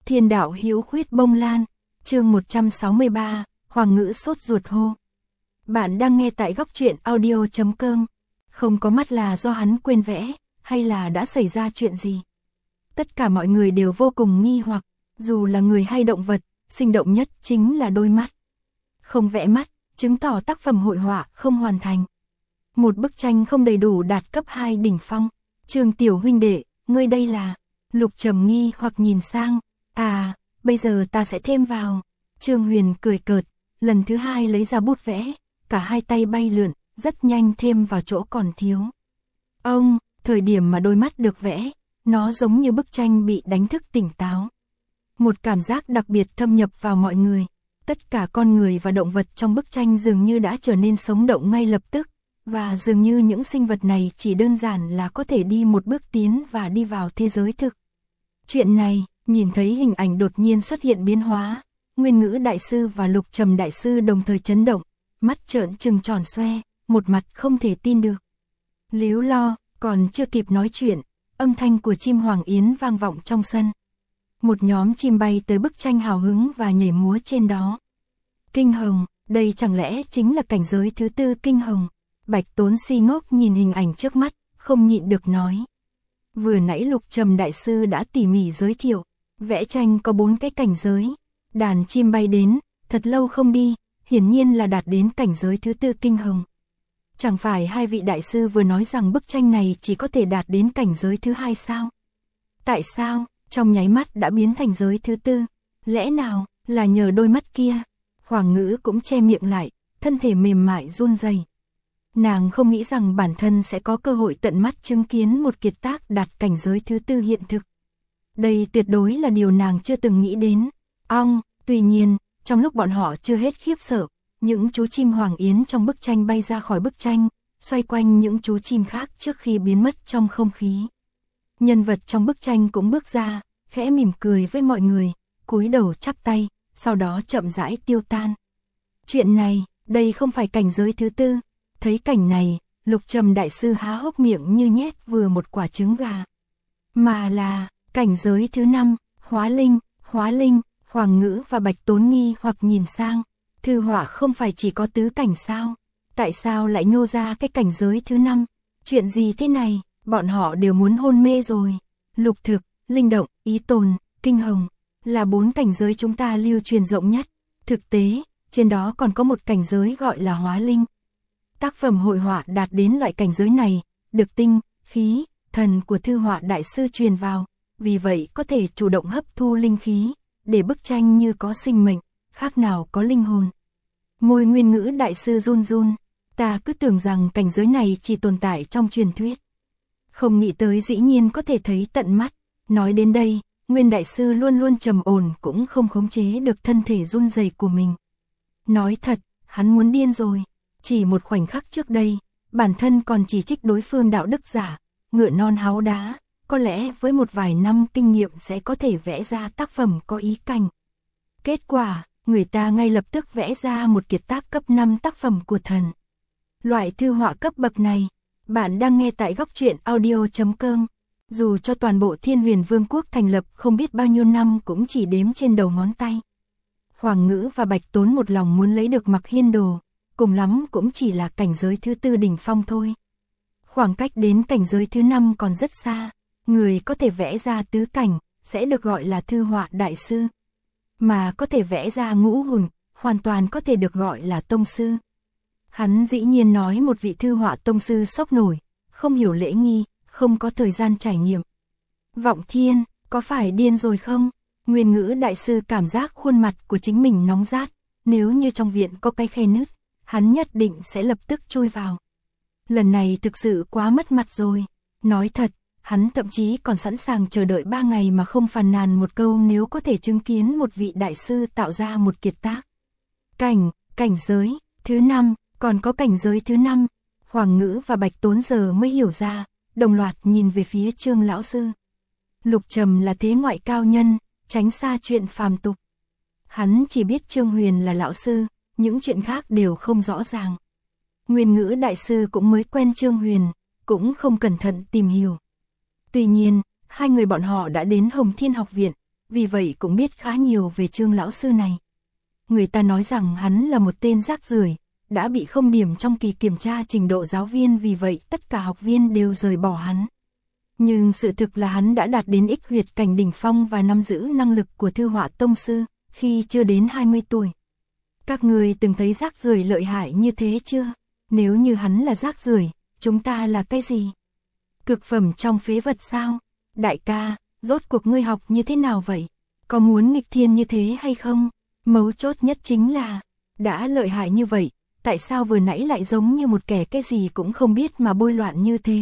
Thiên đạo hữu khuyết bông lan, chương 163, Hoàng ngữ sốt ruột hô. Bạn đang nghe tại góc truyện audio.com. Không có mắt là do hắn quên vẽ, hay là đã xảy ra chuyện gì? Tất cả mọi người đều vô cùng nghi hoặc, dù là người hay động vật, sinh động nhất chính là đôi mắt. Không vẽ mắt, chứng tỏ tác phẩm hội họa không hoàn thành. Một bức tranh không đầy đủ đạt cấp 2 đỉnh phong. Trương tiểu huynh đệ, ngươi đây là... Lục Trầm nghi hoặc nhìn sang. À, bây giờ ta sẽ thêm vào. Trương Huyền cười cợt, lần thứ hai lấy ra bút vẽ, cả hai tay bay lượn, rất nhanh thêm vào chỗ còn thiếu. Ông, thời điểm mà đôi mắt được vẽ, nó giống như bức tranh bị đánh thức tỉnh táo. Một cảm giác đặc biệt thâm nhập vào mọi người. Tất cả con người và động vật trong bức tranh dường như đã trở nên sống động ngay lập tức, và dường như những sinh vật này chỉ đơn giản là có thể đi một bước tiến và đi vào thế giới thực. Chuyện này, nhìn thấy hình ảnh đột nhiên xuất hiện biến hóa, Nguyên Ngữ Đại Sư và Lục Trầm Đại Sư đồng thời chấn động, mắt trợn trừng tròn xoe, một mặt không thể tin được. Líu lo, còn chưa kịp nói chuyện, âm thanh của chim Hoàng Yến vang vọng trong sân. Một nhóm chim bay tới bức tranh hào hứng và nhảy múa trên đó. Kinh hồng, đây chẳng lẽ chính là cảnh giới thứ tư kinh hồng? Bạch Tốn si ngốc nhìn hình ảnh trước mắt, không nhịn được nói. Vừa nãy Lục Trầm Đại Sư đã tỉ mỉ giới thiệu, vẽ tranh có 4 cái cảnh giới. Đàn chim bay đến, thật lâu không đi, hiển nhiên là đạt đến cảnh giới thứ tư kinh hồng. Chẳng phải hai vị đại sư vừa nói rằng bức tranh này chỉ có thể đạt đến cảnh giới thứ hai sao? Tại sao, trong nháy mắt đã biến thành giới thứ tư? Lẽ nào, là nhờ đôi mắt kia? Hoàng Ngữ cũng che miệng lại, thân thể mềm mại run rẩy. Nàng không nghĩ rằng bản thân sẽ có cơ hội tận mắt chứng kiến một kiệt tác đạt cảnh giới thứ tư hiện thực. Đây tuyệt đối là điều nàng chưa từng nghĩ đến. Tuy nhiên, trong lúc bọn họ chưa hết khiếp sợ, những chú chim Hoàng Yến trong bức tranh bay ra khỏi bức tranh, xoay quanh những chú chim khác trước khi biến mất trong không khí. Nhân vật trong bức tranh cũng bước ra, khẽ mỉm cười với mọi người, cúi đầu chắp tay, sau đó chậm rãi tiêu tan. Chuyện này, đây không phải cảnh giới thứ tư. Thấy cảnh này, Lục Trầm Đại Sư há hốc miệng như nhét vừa một quả trứng gà. Mà là, cảnh giới thứ 5, hóa linh. Hoàng Ngữ và Bạch Tốn nghi hoặc nhìn sang. Thư họa không phải chỉ có tứ cảnh sao? Tại sao lại nhô ra cái cảnh giới thứ 5? Chuyện gì thế này? Bọn họ đều muốn hôn mê rồi. Lục thực, linh động, ý tồn, kinh hồng, là 4 cảnh giới chúng ta lưu truyền rộng nhất. Thực tế, trên đó còn có một cảnh giới gọi là hóa linh. Tác phẩm hội họa đạt đến loại cảnh giới này, được tinh, khí, thần của thư họa đại sư truyền vào, vì vậy có thể chủ động hấp thu linh khí, để bức tranh như có sinh mệnh, khác nào có linh hồn. Môi Nguyên Ngữ Đại Sư run run, ta cứ tưởng rằng cảnh giới này chỉ tồn tại trong truyền thuyết. Không nghĩ tới dĩ nhiên có thể thấy tận mắt. Nói đến đây, Nguyên Đại Sư luôn luôn trầm ổn cũng không khống chế được thân thể run rẩy của mình. Nói thật, hắn muốn điên rồi. Chỉ một khoảnh khắc trước đây, bản thân còn chỉ trích đối phương đạo đức giả, ngựa non háu đá, có lẽ với một vài năm kinh nghiệm sẽ có thể vẽ ra tác phẩm có ý cảnh. Kết quả, người ta ngay lập tức vẽ ra một kiệt tác cấp 5 tác phẩm của thần. Loại thư họa cấp bậc này, bạn đang nghe tại góc truyện audio.com. Dù cho toàn bộ Thiên Huyền Vương quốc thành lập không biết bao nhiêu năm cũng chỉ đếm trên đầu ngón tay. Hoàng Ngữ và Bạch Tốn một lòng muốn lấy được Mặc Hiên Đồ, cùng lắm cũng chỉ là cảnh giới thứ tư đỉnh phong thôi. Khoảng cách đến cảnh giới thứ 5 còn rất xa, người có thể vẽ ra tứ cảnh, sẽ được gọi là thư họa đại sư. Mà có thể vẽ ra ngũ hùng, hoàn toàn có thể được gọi là tông sư. Hắn dĩ nhiên nói một vị thư họa tông sư sốc nổi, không hiểu lễ nghi, không có thời gian trải nghiệm. Vọng Thiên, có phải điên rồi không? Nguyên Ngữ Đại Sư cảm giác khuôn mặt của chính mình nóng rát, nếu như trong viện có cái khe nứt, hắn nhất định sẽ lập tức chui vào. Lần này thực sự quá mất mặt rồi. Nói thật, hắn thậm chí còn sẵn sàng chờ đợi 3 ngày mà không phàn nàn một câu nếu có thể chứng kiến một vị đại sư tạo ra một kiệt tác. Cảnh giới thứ 5, còn có cảnh giới thứ 5. Hoàng Ngữ và Bạch Tốn giờ mới hiểu ra, đồng loạt nhìn về phía Trương lão sư. Lục Trầm là thế ngoại cao nhân, tránh xa chuyện phàm tục. Hắn chỉ biết Trương Huyền là lão sư, những chuyện khác đều không rõ ràng. Nguyên Ngữ Đại Sư cũng mới quen Trương Huyền, cũng không cẩn thận tìm hiểu. Tuy nhiên, hai người bọn họ đã đến Hồng Thiên học viện, vì vậy cũng biết khá nhiều về Trương lão sư này. Người ta nói rằng hắn là một tên rác rưởi, đã bị không điểm trong kỳ kiểm tra trình độ giáo viên, vì vậy tất cả học viên đều rời bỏ hắn. Nhưng sự thực là hắn đã đạt đến Ích huyệt cảnh đỉnh phong và nắm giữ năng lực của Thư họa tông sư khi chưa đến 20 tuổi. Các người từng thấy rác rưởi lợi hại như thế chưa? Nếu như hắn là rác rưởi, chúng ta là cái gì? Cực phẩm trong phế vật sao? Đại ca, rốt cuộc ngươi học như thế nào vậy? Có muốn nghịch thiên như thế hay không? Mấu chốt nhất chính là, đã lợi hại như vậy, tại sao vừa nãy lại giống như một kẻ cái gì cũng không biết mà bôi loạn như thế?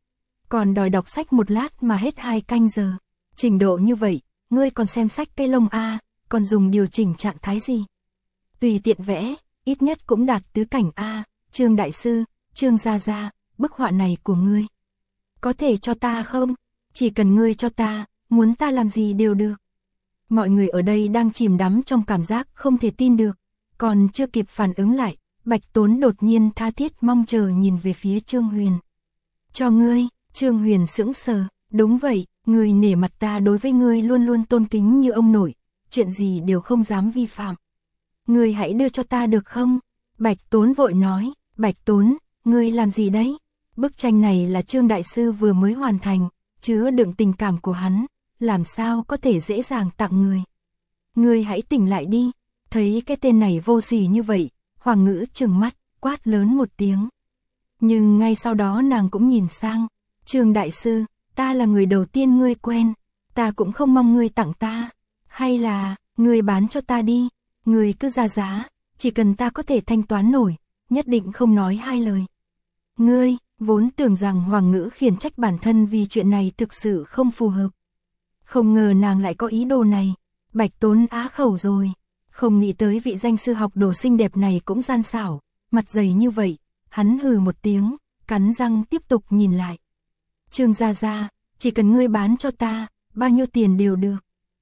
Còn đòi đọc sách một lát mà hết 2 canh giờ. Trình độ như vậy, ngươi còn xem sách cái lông a, còn dùng điều chỉnh trạng thái gì? Tùy tiện vẽ, ít nhất cũng đạt tứ cảnh a. Trương đại sư, Trương gia gia, bức họa này của ngươi có thể cho ta không? Chỉ cần ngươi cho ta, muốn ta làm gì đều được. Mọi người ở đây đang chìm đắm trong cảm giác không thể tin được, còn chưa kịp phản ứng lại, Bạch Tốn đột nhiên tha thiết mong chờ nhìn về phía Trương Huyền. Cho ngươi. Trương Huyền sững sờ, đúng vậy, ngươi nể mặt ta, đối với ngươi luôn luôn tôn kính như ông nội, chuyện gì đều không dám vi phạm. Ngươi hãy đưa cho ta được không? Bạch Tốn vội nói, Bạch Tốn, ngươi làm gì đấy? Bức tranh này là Trương đại sư vừa mới hoàn thành, chứa đựng tình cảm của hắn, làm sao có thể dễ dàng tặng người. Ngươi hãy tỉnh lại đi. Thấy cái tên này vô sỉ như vậy, Hoàng Ngữ trừng mắt, quát lớn một tiếng. Nhưng ngay sau đó nàng cũng nhìn sang, Trương đại sư, ta là người đầu tiên ngươi quen, ta cũng không mong ngươi tặng ta, hay là, ngươi bán cho ta đi, ngươi cứ ra giá, chỉ cần ta có thể thanh toán nổi, nhất định không nói hai lời. Ngươi, vốn tưởng rằng Hoàng Ngữ khiển trách bản thân vì chuyện này thực sự không phù hợp. Không ngờ nàng lại có ý đồ này, Bạch Tốn á khẩu rồi, không nghĩ tới vị danh sư học đồ xinh đẹp này cũng gian xảo, mặt dày như vậy, hắn hừ một tiếng, cắn răng tiếp tục nhìn lại. Trương gia gia, chỉ cần ngươi bán cho ta, bao nhiêu tiền đều được.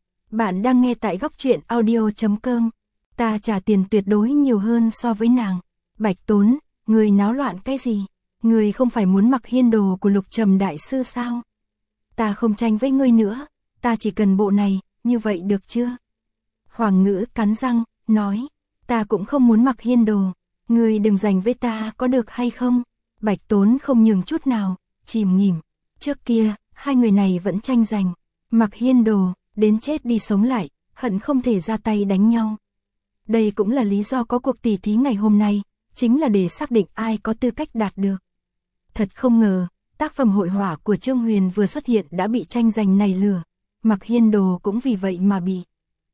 Bạn đang nghe tại góc truyện audio.com, ta trả tiền tuyệt đối nhiều hơn so với nàng. Bạch Tốn, ngươi náo loạn cái gì? Ngươi không phải muốn mặc hiên đồ của Lục Trầm đại sư sao? Ta không tranh với ngươi nữa, ta chỉ cần bộ này, như vậy được chưa? Hoàng Ngữ cắn răng, nói, ta cũng không muốn mặc hiên đồ, ngươi đừng giành với ta có được hay không? Bạch Tốn không nhường chút nào, chìm nghỉm. Trước kia, hai người này vẫn tranh giành, mặc hiên đồ, đến chết đi sống lại, hận không thể ra tay đánh nhau. Đây cũng là lý do có cuộc tỉ thí ngày hôm nay, chính là để xác định ai có tư cách đạt được. Thật không ngờ, tác phẩm hội họa của Trương Huyền vừa xuất hiện đã bị tranh giành này lừa, mặc hiên đồ cũng vì vậy mà bị.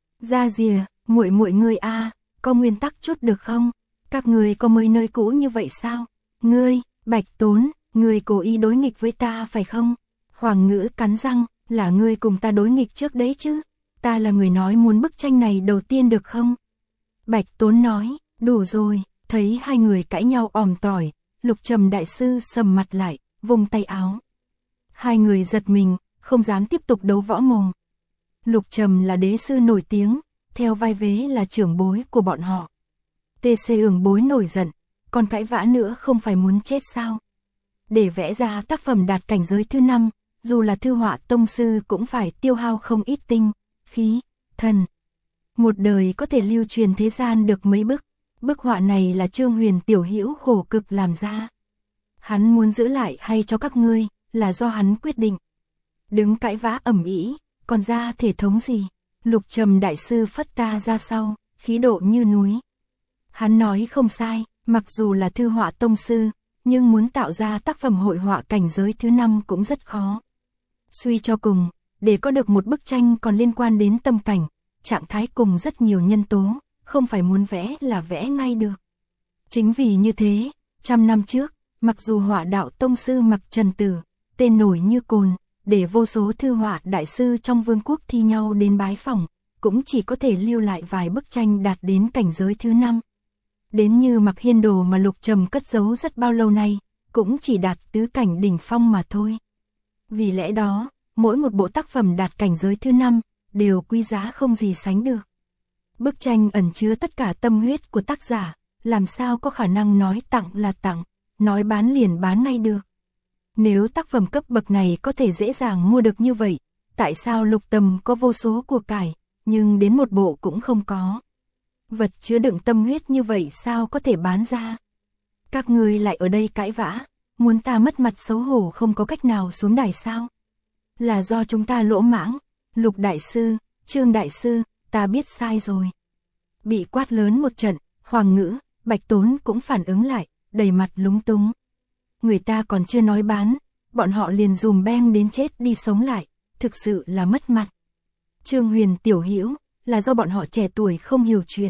Ra rìa, muội muội ngươi a, có nguyên tắc chút được không? Các người có mới nơi cũ như vậy sao? Ngươi, Bạch Tốn, ngươi cố ý đối nghịch với ta phải không? Hoàng Ngữ cắn răng, là ngươi cùng ta đối nghịch trước đấy chứ? Ta là người nói muốn bức tranh này đầu tiên được không? Bạch Tốn nói, đủ rồi, thấy hai người cãi nhau òm tỏi, Lục Trầm đại sư sầm mặt lại, vùng tay áo. Hai người giật mình, không dám tiếp tục đấu võ mồm. Lục Trầm là đế sư nổi tiếng, theo vai vế là trưởng bối của bọn họ. TC ưởng bối nổi giận, còn cãi vã nữa không phải muốn chết sao? Để vẽ ra tác phẩm đạt cảnh giới thứ 5, dù là thư họa tông sư cũng phải tiêu hao không ít tinh, khí, thần. Một đời có thể lưu truyền thế gian được mấy bức. Bức họa này là Trương Huyền tiểu hữu khổ cực làm ra. Hắn muốn giữ lại hay cho các ngươi, là do hắn quyết định. Đứng cãi vã ầm ĩ, còn ra thể thống gì? Lục Trầm đại sư phất ta ra sau, khí độ như núi. Hắn nói không sai, mặc dù là thư họa tông sư, nhưng muốn tạo ra tác phẩm hội họa cảnh giới thứ 5 cũng rất khó. Suy cho cùng, để có được một bức tranh còn liên quan đến tâm cảnh, trạng thái cùng rất nhiều nhân tố, không phải muốn vẽ là vẽ ngay được. Chính vì như thế, 100 năm trước, mặc dù họa đạo tông sư Mặc Trần Tử, tên nổi như cồn, để vô số thư họa đại sư trong vương quốc thi nhau đến bái phỏng, cũng chỉ có thể lưu lại vài bức tranh đạt đến cảnh giới thứ 5. Đến như Mặc Hiên Đồ mà Lục Trầm cất giấu rất bao lâu nay, cũng chỉ đạt tứ cảnh đỉnh phong mà thôi. Vì lẽ đó, mỗi một bộ tác phẩm đạt cảnh giới thứ 5, đều quý giá không gì sánh được. Bức tranh ẩn chứa tất cả tâm huyết của tác giả, làm sao có khả năng nói tặng là tặng, nói bán liền bán ngay được. Nếu tác phẩm cấp bậc này có thể dễ dàng mua được như vậy, tại sao Lục Tầm có vô số của cải, nhưng đến một bộ cũng không có. Vật chứa đựng tâm huyết như vậy sao có thể bán ra? Các ngươi lại ở đây cãi vã, muốn ta mất mặt xấu hổ không có cách nào xuống đài sao? Là do chúng ta lỗ mãng, Lục đại sư, Trương đại sư, ta biết sai rồi. Bị quát lớn một trận, Hoàng Ngữ, Bạch Tốn cũng phản ứng lại, đầy mặt lúng túng. Người ta còn chưa nói bán, bọn họ liền dùm beng đến chết đi sống lại, thực sự là mất mặt. Trương Huyền tiểu hữu, là do bọn họ trẻ tuổi không hiểu chuyện.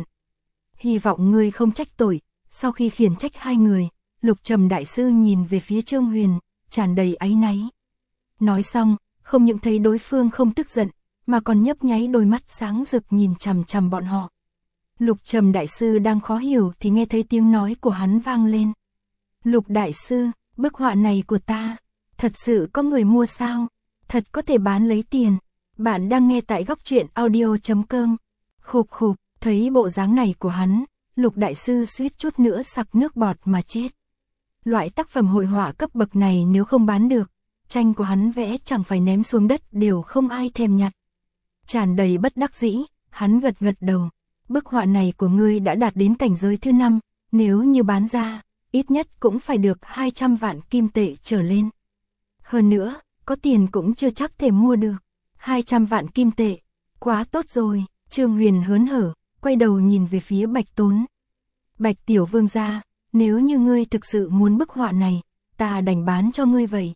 Hy vọng ngươi không trách tội. Sau khi khiển trách hai người, Lục Trầm đại sư nhìn về phía Trương Huyền, tràn đầy áy náy. Nói xong, không những thấy đối phương không tức giận, mà còn nhấp nháy đôi mắt sáng rực nhìn chằm chằm bọn họ. Lục Trầm đại sư đang khó hiểu thì nghe thấy tiếng nói của hắn vang lên. Lục đại sư, bức họa này của ta, thật sự có người mua sao? Thật có thể bán lấy tiền. Bạn đang nghe tại góc truyện audio.com. Khục khục, thấy bộ dáng này của hắn, Lục đại sư suýt chút nữa sặc nước bọt mà chết. Loại tác phẩm hội họa cấp bậc này nếu không bán được, tranh của hắn vẽ chẳng phải ném xuống đất đều không ai thèm nhặt. Tràn đầy bất đắc dĩ, hắn gật gật đầu. Bức họa này của ngươi đã đạt đến cảnh giới thứ 5, nếu như bán ra, ít nhất cũng phải được 200 vạn kim tệ trở lên. Hơn nữa, có tiền cũng chưa chắc thể mua được. 200 vạn kim tệ, quá tốt rồi. Trương Huyền hớn hở, quay đầu nhìn về phía Bạch Tốn. Bạch tiểu vương gia, nếu như ngươi thực sự muốn bức họa này, ta đành bán cho ngươi vậy.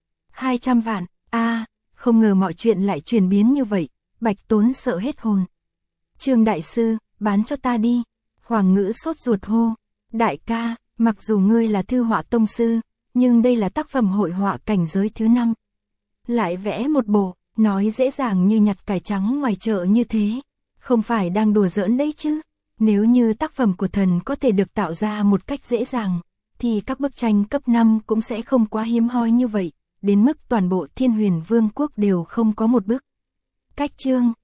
200 vạn, không ngờ mọi chuyện lại chuyển biến như vậy, Bạch Tốn sợ hết hồn. Trương đại sư, bán cho ta đi. Hoàng Ngữ sốt ruột hô. Đại ca, mặc dù ngươi là thư họa tông sư, nhưng đây là tác phẩm hội họa cảnh giới thứ 5. Lại vẽ một bộ, nói dễ dàng như nhặt cải trắng ngoài chợ như thế. Không phải đang đùa giỡn đấy chứ. Nếu như tác phẩm của thần có thể được tạo ra một cách dễ dàng, thì các bức tranh cấp 5 cũng sẽ không quá hiếm hoi như vậy, đến mức toàn bộ Thiên Huyền Vương quốc đều không có một bức. Cách chương